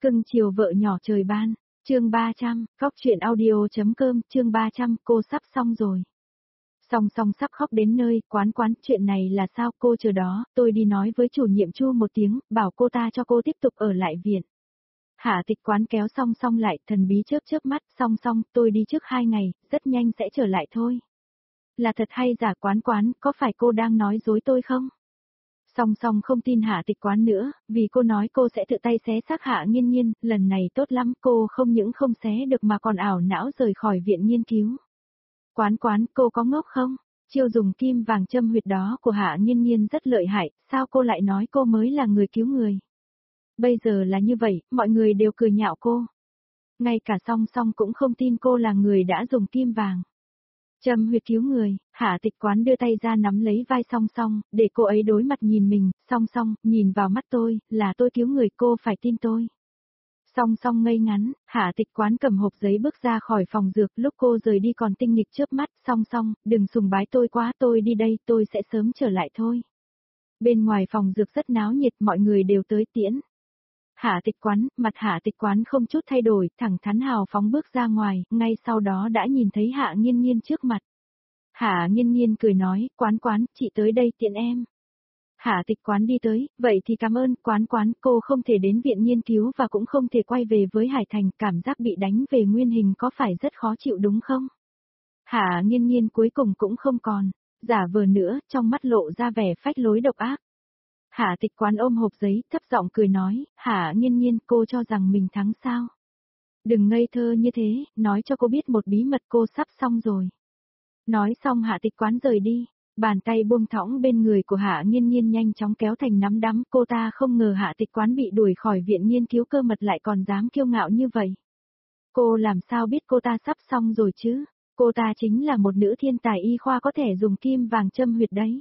Cưng chiều vợ nhỏ trời ban, chương 300, Cóc truyện audio.com, chương 300, cô sắp xong rồi. Song sắp khóc đến nơi, quán, chuyện này là sao, cô chờ đó, tôi đi nói với chủ nhiệm Chu một tiếng, bảo cô ta cho cô tiếp tục ở lại viện. Hạ Tịch Quán kéo song lại, thần bí chớp mắt, song, tôi đi trước 2 ngày, rất nhanh sẽ trở lại thôi. Là thật hay giả, quán, có phải cô đang nói dối tôi không? Song không tin Hạ Tịch Quán nữa, vì cô nói cô sẽ tự tay xé xác Hạ Nghiên Nghiên, lần này tốt lắm, cô không những không xé được mà còn ảo não rời khỏi viện nghiên cứu. Quán, cô có ngốc không? Chiêu dùng kim vàng châm huyệt đó của Hạ Nghiên Nghiên rất lợi hại, sao cô lại nói cô mới là người cứu người? Bây giờ là như vậy, mọi người đều cười nhạo cô. Ngay cả Song cũng không tin cô là người đã dùng kim vàng châm huyệt cứu người. Hạ Tịch Quán đưa tay ra nắm lấy vai Song, để cô ấy đối mặt nhìn mình, Song, nhìn vào mắt tôi, là tôi cứu người, cô phải tin tôi. Song ngây ngắn, Hạ Tịch Quán cầm hộp giấy bước ra khỏi phòng dược, lúc cô rời đi còn tinh nghịch chớp mắt, Song, đừng sùng bái tôi quá, tôi đi đây, tôi sẽ sớm trở lại thôi. Bên ngoài phòng dược rất náo nhiệt, mọi người đều tới tiễn. Hạ Tịch Quán, mặt Hạ Tịch Quán không chút thay đổi, thẳng thắn hào phóng bước ra ngoài, ngay sau đó đã nhìn thấy Hạ Nghiên Nghiên trước mặt. Hạ Nghiên Nghiên cười nói, Quán, chị tới đây tiện em. Hạ Tịch Quán đi tới, vậy thì cảm ơn, Quán, cô không thể đến viện nghiên cứu và cũng không thể quay về với Hải Thành, cảm giác bị đánh về nguyên hình có phải rất khó chịu đúng không? Hạ Nghiên Nghiên cuối cùng cũng không còn, giả vờ nữa, trong mắt lộ ra vẻ phách lối độc ác. Hạ Tịch Quán ôm hộp giấy, thấp giọng cười nói, Hạ Nghiên Nghiên, cô cho rằng mình thắng sao? Đừng ngây thơ như thế, nói cho cô biết một bí mật, cô sắp xong rồi. Nói xong Hạ Tịch Quán rời đi, bàn tay buông thõng bên người của Hạ Nghiên Nghiên nhanh chóng kéo thành nắm đấm, cô ta không ngờ Hạ Tịch Quán bị đuổi khỏi viện nghiên cứu cơ mật lại còn dám kiêu ngạo như vậy. Cô làm sao biết cô ta sắp xong rồi chứ? Cô ta chính là một nữ thiên tài y khoa có thể dùng kim vàng châm huyệt đấy.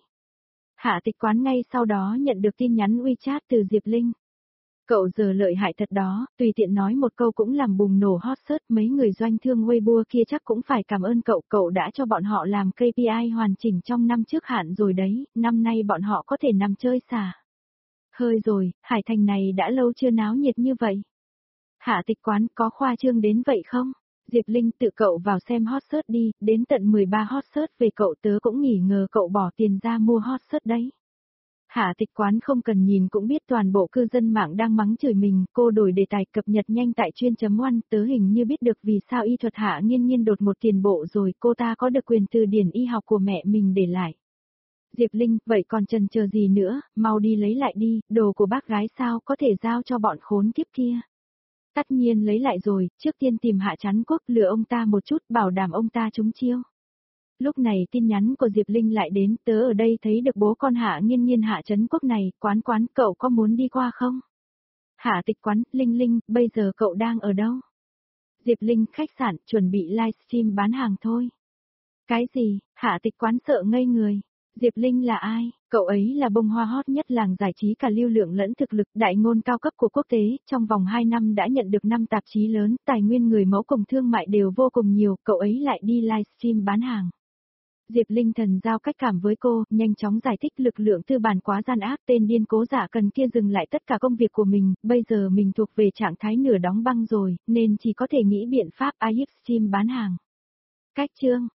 Hạ Tịch Quán ngay sau đó nhận được tin nhắn WeChat từ Diệp Linh. Cậu giờ lợi hại thật đó, tùy tiện nói một câu cũng làm bùng nổ hot search, mấy người doanh thương Weibo kia chắc cũng phải cảm ơn cậu đã cho bọn họ làm KPI hoàn chỉnh trong năm trước hạn rồi đấy, năm nay bọn họ có thể nằm chơi xả. Hơi rồi, Hải Thành này đã lâu chưa náo nhiệt như vậy. Hạ Tịch Quán có khoa trương đến vậy không? Diệp Linh tự cậu vào xem hot search đi, đến tận 13 hot search về cậu, tớ cũng nghỉ ngờ cậu bỏ tiền ra mua hot search đấy. Hạ Tịch Quán không cần nhìn cũng biết toàn bộ cư dân mạng đang mắng chửi mình, cô đổi đề tài cập nhật nhanh tại chuyên.1, tớ hình như biết được vì sao y thuật Hạ Nghiên Nghiên đột một tiền bộ rồi, cô ta có được quyền từ điển y học của mẹ mình để lại. Diệp Linh, vậy còn chần chờ gì nữa, mau đi lấy lại đi, đồ của bác gái sao có thể giao cho bọn khốn kiếp kia. Tất nhiên lấy lại rồi, trước tiên tìm Hạ Chắn Quốc lừa ông ta một chút, bảo đảm ông ta trúng chiêu. Lúc này tin nhắn của Diệp Linh lại đến, tớ ở đây thấy được bố con Hạ Nghiên Nghiên Hạ Chấn Quốc này, Quán, cậu có muốn đi qua không? Hạ Tịch Quán, Linh, bây giờ cậu đang ở đâu? Diệp Linh, khách sạn, chuẩn bị livestream bán hàng thôi. Cái gì? Hạ Tịch Quán sợ ngây người. Diệp Linh là ai? Cậu ấy là bông hoa hot nhất làng giải trí cả lưu lượng lẫn thực lực, đại ngôn cao cấp của quốc tế, trong vòng 2 năm đã nhận được 5 tạp chí lớn, tài nguyên người mẫu cùng thương mại đều vô cùng nhiều, cậu ấy lại đi livestream bán hàng. Diệp Linh thần giao cách cảm với cô, nhanh chóng giải thích lực lượng tư bản quá gian ác, tên điên cố giả cần kia dừng lại tất cả công việc của mình, bây giờ mình thuộc về trạng thái nửa đóng băng rồi, nên chỉ có thể nghĩ biện pháp livestream bán hàng. Cách chương,